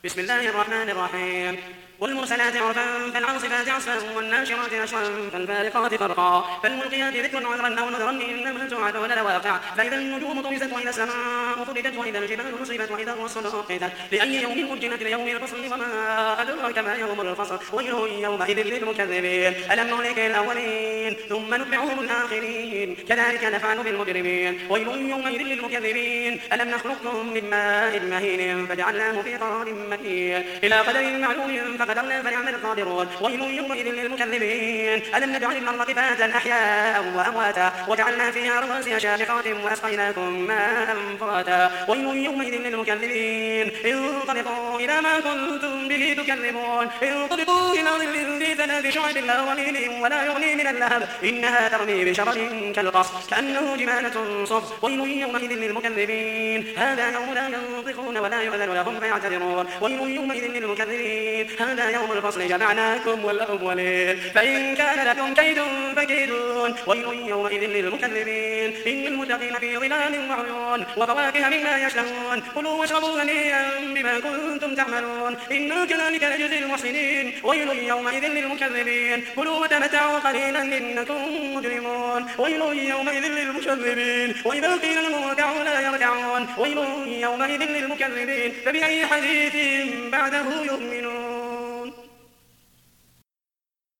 بسم الله الرحمن الرحيم. والمرسلات عرفا فالعاصفات عصفا والناشرات نشرا فالفارقات فرقا فالملقيات ذكرا عذرا أو نذرا إنما توعدون لواقع فإذا النجوم طمست وإذا السماء فرجت وإذا الجبال نصبت وإذا الرسل أقتت لأي يوم أجلت ليوم الفصل وما أدراك ما يوم الفصل ويل يومئذ للمكذبين ألم نهلك الأولين ثم نتبعهم الآخرين كذلك نفعل بالمجرمين ويل يومئذ للمكذبين ألم نخلقكم من ماء مهين فجعلناه في قرار مكين إلى قدر معلوم فقدرنا فنعم القادرون ويل يومئذ للمكذبين ألم نجعل الأرض كفاتا أحياء وأمواتا وجعلنا فيها رواسي شامخات وأسقيناكم ماء فراتا ويل يومئذ للمكذبين انطلقوا إلى ما كنتم به تكذبون انطلقوا إلى ظل ذي ثلاث شعب لا ظليل ولا يغني من اللهب إنها ترمي بشرر كالقصر كأنه جمالة صفر ويل يومئذ للمكذبين هذا يوم لا ينطقون ولا يؤذن لهم فيعتذرون ويل يومئذ للمكذبين هذا يوم الفصل جمعناكم والأولين فإن كان لكم كيد فكيدون ويل يومئذ للمكذبين إن المتقين في ظلال وعيون وفواكه مما يشتهون كلوا واشربوا هنيئا بما كنتم تعملون إنا كذلك نجزي المحسنين ويل يومئذ للمكذبين كلوا وتمتعوا قليلا إنكم مجرمون ويل يومئذ للمكذبين وإذا قيل لهم اركعوا لا يركعون ويل يومئذ للمكذبين فبأي حديث بعده يؤمنون.